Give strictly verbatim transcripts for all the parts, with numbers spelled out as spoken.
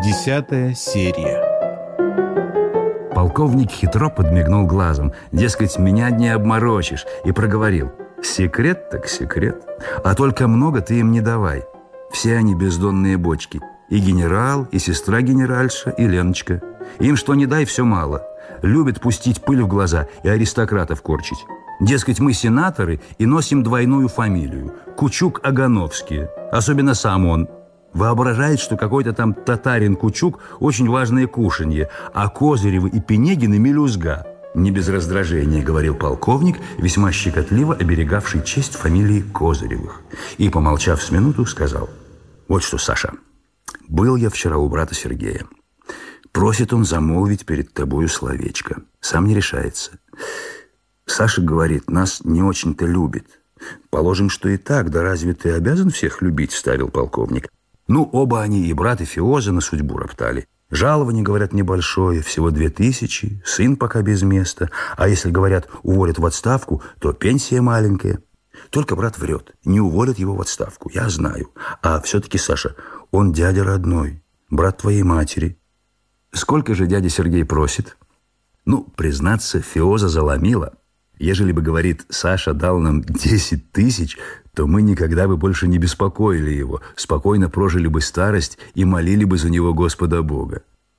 Десятая серия. Полковник хитро подмигнул глазом. Дескать, меня не обморочишь. И проговорил: секрет так секрет. А только много ты им не давай. Все они бездонные бочки. И генерал, и сестра генеральша, и Леночка. Им что ни дай, все мало. Любят пустить пыль в глаза и аристократов корчить. Дескать, мы сенаторы и носим двойную фамилию. Кучук-Агановские. Особенно сам он. Воображает, что какой-то там татарин-Кучук – очень важное кушанье, а Козыревы и Пенегины – мелюзга. Не без раздражения, говорил полковник, весьма щекотливо оберегавший честь фамилии Козыревых. И, помолчав с минуту, сказал: вот что, Саша, был я вчера у брата Сергея. Просит он замолвить перед тобою словечко. Сам не решается. Саша говорит, нас не очень-то любит. Положим, что и так, да разве ты обязан всех любить, вставил полковник. Ну, оба они, и брат, и Феоза, на судьбу роптали. Жалование, говорят, небольшое, всего две тысячи, сын пока без места. А если, говорят, уволят в отставку, то пенсия маленькая. Только брат врет, не уволят его в отставку, я знаю. А все-таки, Саша, он дядя родной, брат твоей матери. Сколько же дядя Сергей просит? Ну, признаться, Феоза заломила. Ежели бы, говорит, Саша дал нам десять тысяч, то мы никогда бы больше не беспокоили его, спокойно прожили бы старость и молили бы за него Господа Бога.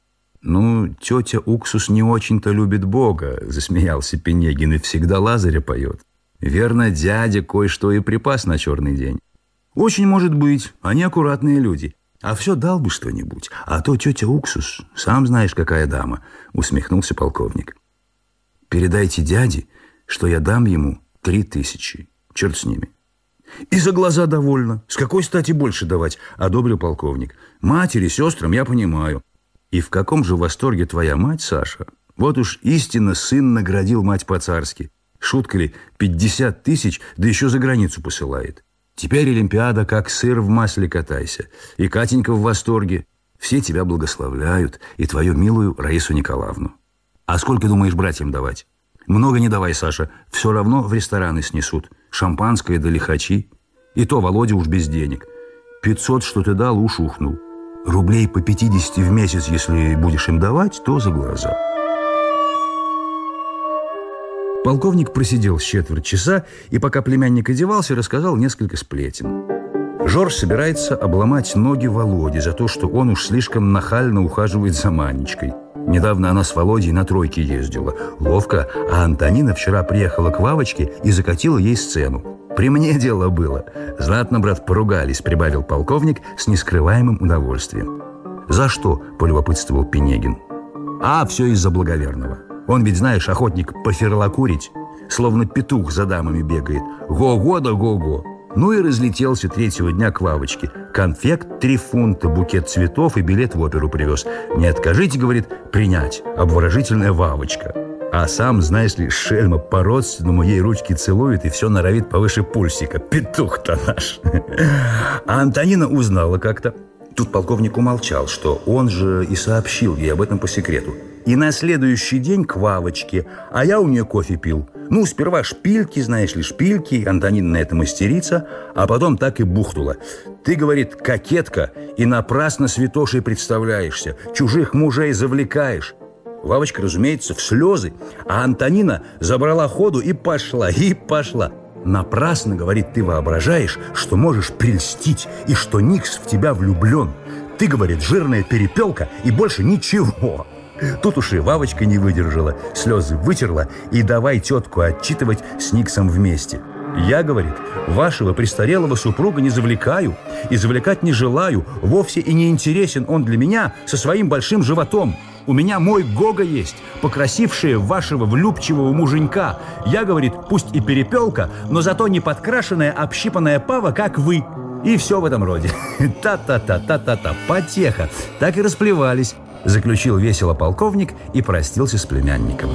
Ну, тетя Уксус не очень-то любит Бога, засмеялся Пенегин, и всегда Лазаря поет. Верно, дядя кое-что и припас на черный день. Очень может быть, они аккуратные люди. А все дал бы что-нибудь, а то тетя Уксус, сам знаешь, какая дама, усмехнулся полковник. Передайте дяде, что я дам ему три тысячи. Черт с ними. И за глаза довольно. С какой стати больше давать? Одобрил полковник. Матери, сестрам я понимаю. И в каком же восторге твоя мать, Саша? Вот уж истинно сын наградил мать по-царски. Шутка ли, пятьдесят тысяч, да еще за границу посылает. Теперь Олимпиада как сыр в масле катайся. И Катенька в восторге. Все тебя благословляют, и твою милую Раису Николаевну. А сколько думаешь братьям давать? Много не давай, Саша, все равно в рестораны снесут. Шампанское да лихачи. И то Володя уж без денег. Пятьсот, что ты дал, уж ухнул. Рублей по пятидесяти в месяц, если будешь им давать, то за глаза. Полковник просидел с четверть часа и, пока племянник одевался, рассказал несколько сплетен. Жорж собирается обломать ноги Володе за то, что он уж слишком нахально ухаживает за Манечкой. Недавно она с Володей на тройке ездила. Ловко, а Антонина вчера приехала к Вавочке и закатила ей сцену. При мне дело было. Знатно, брат, поругались, прибавил полковник с нескрываемым удовольствием. За что? Полюбопытствовал Пенегин. А, все из-за благоверного. Он ведь, знаешь, охотник поферлакурить, словно петух за дамами бегает. Го-го да го-го. Ну и разлетелся третьего дня к Вавочке. Конфект три фунта, букет цветов и билет в оперу привез. Не откажите, говорит, принять. Обворожительная Вавочка. А сам, знаешь ли, шельма по-родственному ей ручки целует и все норовит повыше пульсика. Петух-то наш. А Антонина узнала как-то. Тут полковник умолчал, что он же и сообщил ей об этом по секрету. И на следующий день к Вавочке, а я у нее кофе пил. Ну, сперва шпильки, знаешь ли, шпильки, Антонина на это мастерица, а потом так и бухнула. Ты, говорит, кокетка, и напрасно святошей представляешься, чужих мужей завлекаешь. Вавочка, разумеется, в слезы, а Антонина забрала ходу и пошла, и пошла. Напрасно, говорит, ты воображаешь, что можешь прельстить, и что Никс в тебя влюблен. Ты, говорит, жирная перепелка, и больше ничего. Тут уж и Вавочка не выдержала, слезы вытерла и давай тетку отчитывать с Никсом вместе. Я, говорит, вашего престарелого супруга не завлекаю и завлекать не желаю, вовсе и не интересен он для меня со своим большим животом. У меня мой Гога есть, покрасившая вашего влюбчивого муженька. Я, говорит, пусть и перепелка, но зато не подкрашенная, общипанная пава, как вы. И все в этом роде. Та-та-та-та-та-та, потеха. Так и расплевались. Заключил весело полковник и простился с племянником.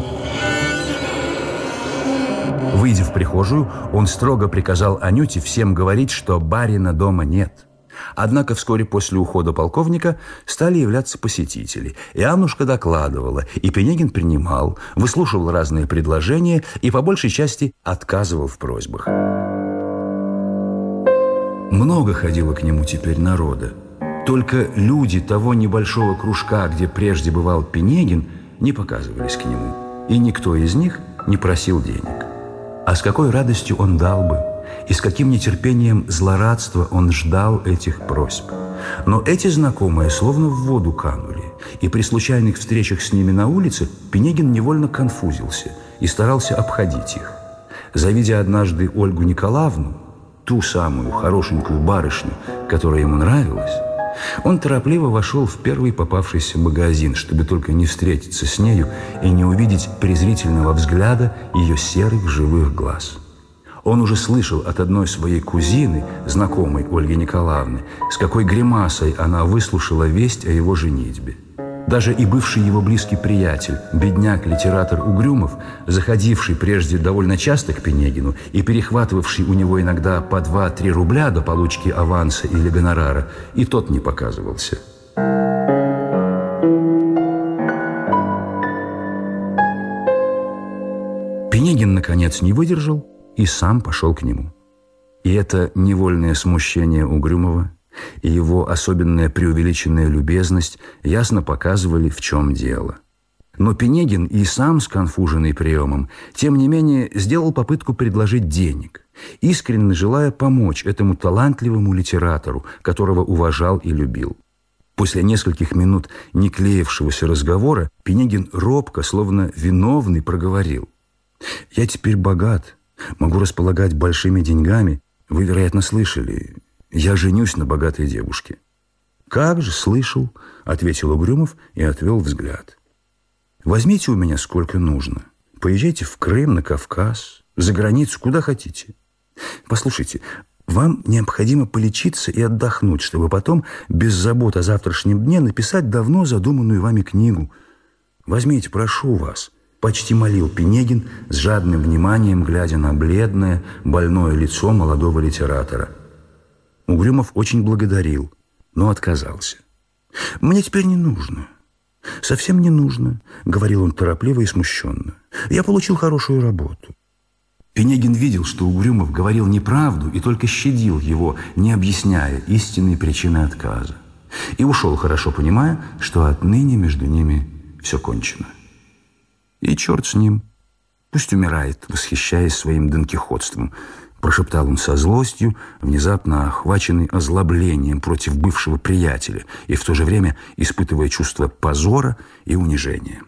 Выйдя в прихожую, он строго приказал Анюте всем говорить, что барина дома нет. Однако вскоре после ухода полковника стали являться посетители. И Аннушка докладывала, и Пенегин принимал, выслушивал разные предложения и по большей части отказывал в просьбах. Много ходило к нему теперь народа. Только люди того небольшого кружка, где прежде бывал Пинегин, не показывались к нему, и никто из них не просил денег. А с какой радостью он дал бы, и с каким нетерпением злорадства он ждал этих просьб. Но эти знакомые словно в воду канули, и при случайных встречах с ними на улице Пинегин невольно конфузился и старался обходить их. Завидя однажды Ольгу Николаевну, ту самую хорошенькую барышню, которая ему нравилась, он торопливо вошел в первый попавшийся магазин, чтобы только не встретиться с нею и не увидеть презрительного взгляда ее серых живых глаз. Он уже слышал от одной своей кузины, знакомой Ольги Николаевны, с какой гримасой она выслушала весть о его женитьбе. Даже и бывший его близкий приятель, бедняк-литератор Угрюмов, заходивший прежде довольно часто к Пинегину и перехватывавший у него иногда по два-три рубля до получки аванса или гонорара, и тот не показывался. Пинегин, наконец, не выдержал и сам пошел к нему. И это невольное смущение Угрюмова и его особенная преувеличенная любезность ясно показывали, в чем дело. Но Пинегин и сам, сконфуженный приемом, тем не менее сделал попытку предложить денег, искренне желая помочь этому талантливому литератору, которого уважал и любил. После нескольких минут не клеившегося разговора Пинегин робко, словно виновный, проговорил: «Я теперь богат, могу располагать большими деньгами. Вы, вероятно, слышали, я женюсь на богатой девушке». «Как же, слышал», — ответил Угрюмов и отвел взгляд. «Возьмите у меня сколько нужно. Поезжайте в Крым, на Кавказ, за границу, куда хотите. Послушайте, вам необходимо полечиться и отдохнуть, чтобы потом, без забот о завтрашнем дне, написать давно задуманную вами книгу. Возьмите, прошу вас», — почти молил Пинегин с жадным вниманием, глядя на бледное, больное лицо молодого литератора. Угрюмов очень благодарил, но отказался. «Мне теперь не нужно. Совсем не нужно», — говорил он торопливо и смущенно. «Я получил хорошую работу». Пинегин видел, что Угрюмов говорил неправду и только щадил его, не объясняя истинной причины отказа. И ушел, хорошо понимая, что отныне между ними все кончено. «И черт с ним. Пусть умирает, восхищаясь своим донкихотством», — прошептал он со злостью, внезапно охваченный озлоблением против бывшего приятеля и в то же время испытывая чувство позора и унижения.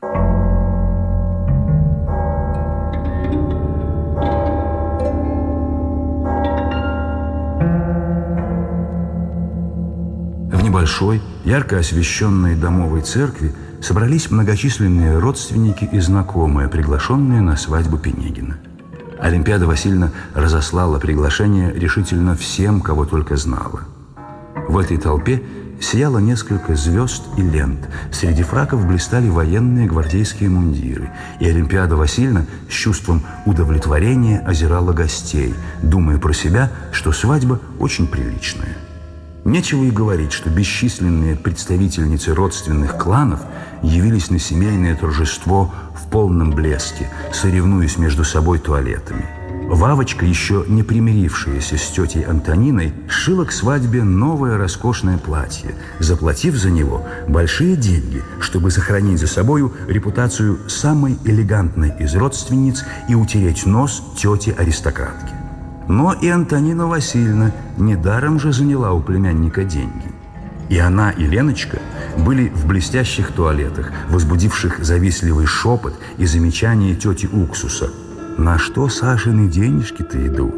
В небольшой, ярко освещенной домовой церкви собрались многочисленные родственники и знакомые, приглашенные на свадьбу Пинегина. Олимпиада Васильевна разослала приглашение решительно всем, кого только знала. В этой толпе сияло несколько звезд и лент. Среди фраков блистали военные гвардейские мундиры. И Олимпиада Васильевна с чувством удовлетворения озирала гостей, думая про себя, что свадьба очень приличная. Нечего и говорить, что бесчисленные представительницы родственных кланов явились на семейное торжество в полном блеске, соревнуясь между собой туалетами. Вавочка, еще не примирившаяся с тетей Антониной, шила к свадьбе новое роскошное платье, заплатив за него большие деньги, чтобы сохранить за собою репутацию самой элегантной из родственниц и утереть нос тете-аристократке. Но и Антонина Васильевна недаром же заняла у племянника деньги. И она, и Леночка были в блестящих туалетах, возбудивших завистливый шепот и замечание тети Уксуса. «На что Сашины денежки-то идут?»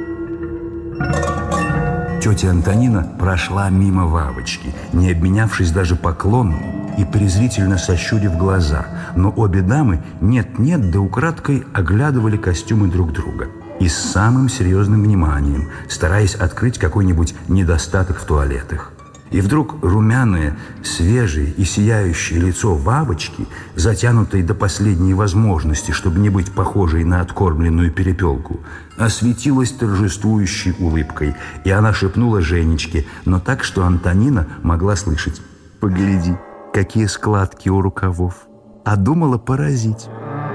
Тетя Антонина прошла мимо Вавочки, не обменявшись даже поклоном и презрительно сощурив глаза, но обе дамы нет-нет да украдкой оглядывали костюмы друг друга и с самым серьезным вниманием, стараясь открыть какой-нибудь недостаток в туалетах. И вдруг румяное, свежее и сияющее лицо Вавочки, затянутое до последней возможности, чтобы не быть похожей на откормленную перепелку, осветилось торжествующей улыбкой, и она шепнула Женечке, но так, что Антонина могла слышать: «Погляди, какие складки у рукавов!» А думала поразить.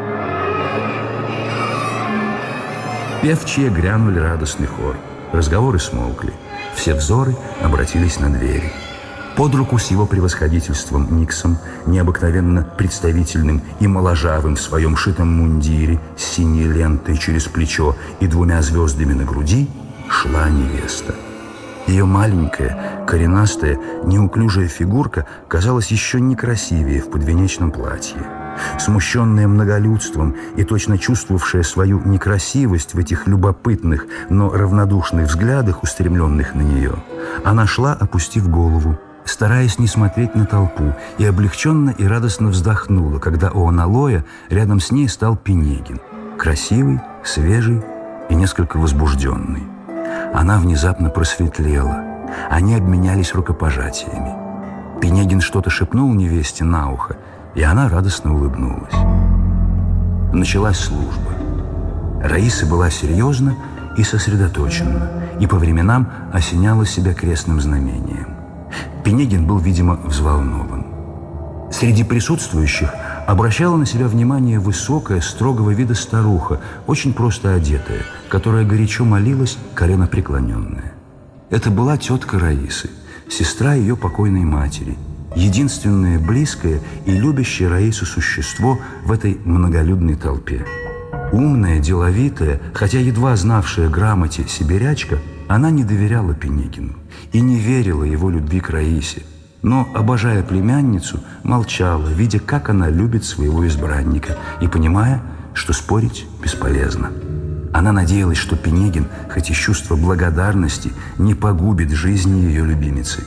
Певчие грянули радостный хор. Разговоры смолкли. Все взоры обратились на двери. Под руку с его превосходительством Никсом, необыкновенно представительным и моложавым в своем шитом мундире с синей лентой через плечо и двумя звездами на груди, шла невеста. Ее маленькая, коренастая, неуклюжая фигурка казалась еще некрасивее в подвенечном платье. Смущенная многолюдством и точно чувствовавшая свою некрасивость в этих любопытных, но равнодушных взглядах, устремленных на нее, она шла, опустив голову, стараясь не смотреть на толпу, и облегченно и радостно вздохнула, когда у аналоя рядом с ней стал Пинегин, красивый, свежий и несколько возбужденный. Она внезапно просветлела. Они обменялись рукопожатиями. Пинегин что-то шепнул невесте на ухо, и она радостно улыбнулась. Началась служба. Раиса была серьезна и сосредоточена, и по временам осеняла себя крестным знамением. Пинегин был, видимо, взволнован. Среди присутствующих обращала на себя внимание высокая, строгого вида старуха, очень просто одетая, которая горячо молилась, коленопреклоненная. Это была тетка Раисы, сестра ее покойной матери, единственное близкое и любящее Раису существо в этой многолюдной толпе. Умная, деловитая, хотя едва знавшая грамоте сибирячка, она не доверяла Пинегину и не верила его любви к Раисе, но, обожая племянницу, молчала, видя, как она любит своего избранника, и понимая, что спорить бесполезно. Она надеялась, что Пинегин, хоть из чувства благодарности, не погубит жизни ее любимицы.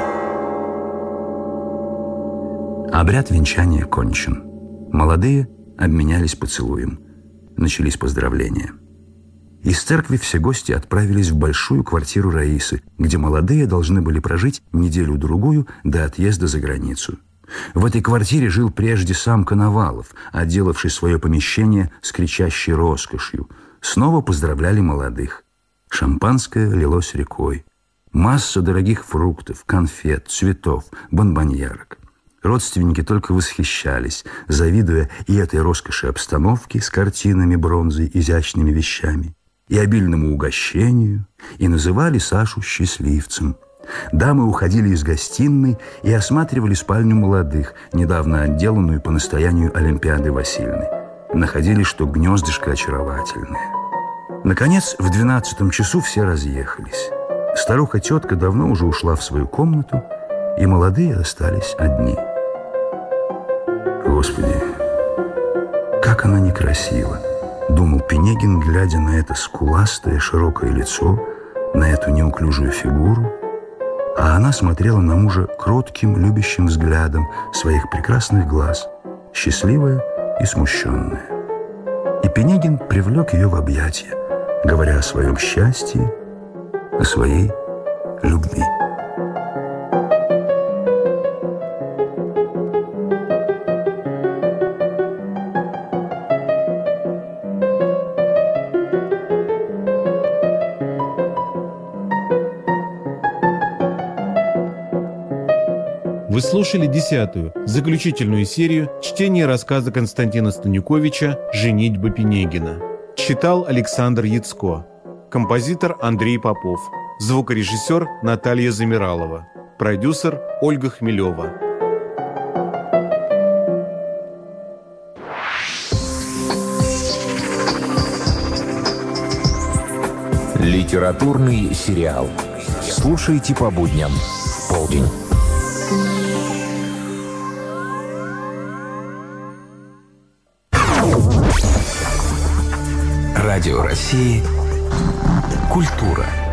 Обряд венчания кончен. Молодые обменялись поцелуем. Начались поздравления. Из церкви все гости отправились в большую квартиру Раисы, где молодые должны были прожить неделю-другую до отъезда за границу. В этой квартире жил прежде сам Коновалов, отделавший свое помещение с кричащей роскошью. Снова поздравляли молодых. Шампанское лилось рекой. Масса дорогих фруктов, конфет, цветов, бонбоньерок. Родственники только восхищались, завидуя и этой роскоши обстановки с картинами, бронзой, изящными вещами, и обильному угощению, и называли Сашу счастливцем. Дамы уходили из гостиной и осматривали спальню молодых, недавно отделанную по настоянию Олимпиады Васильевны. Находили, что гнездышко очаровательное. Наконец, в двенадцатом часу все разъехались. Старуха-тетка давно уже ушла в свою комнату, и молодые остались одни. Господи, как она некрасива, думал Пинегин, глядя на это скуластое широкое лицо, на эту неуклюжую фигуру, а она смотрела на мужа кротким, любящим взглядом своих прекрасных глаз, счастливая и смущенная. И Пинегин привлек ее в объятия, говоря о своем счастье, о своей любви. Вы слушали десятую, заключительную серию чтения рассказа Константина Станюковича «Женитьба Пинегина». Читал Александр Яцко. Композитор Андрей Попов. Звукорежиссер Наталья Замиралова. Продюсер Ольга Хмелева. Литературный сериал. Слушайте по будням в полдень. Радио России. Культура.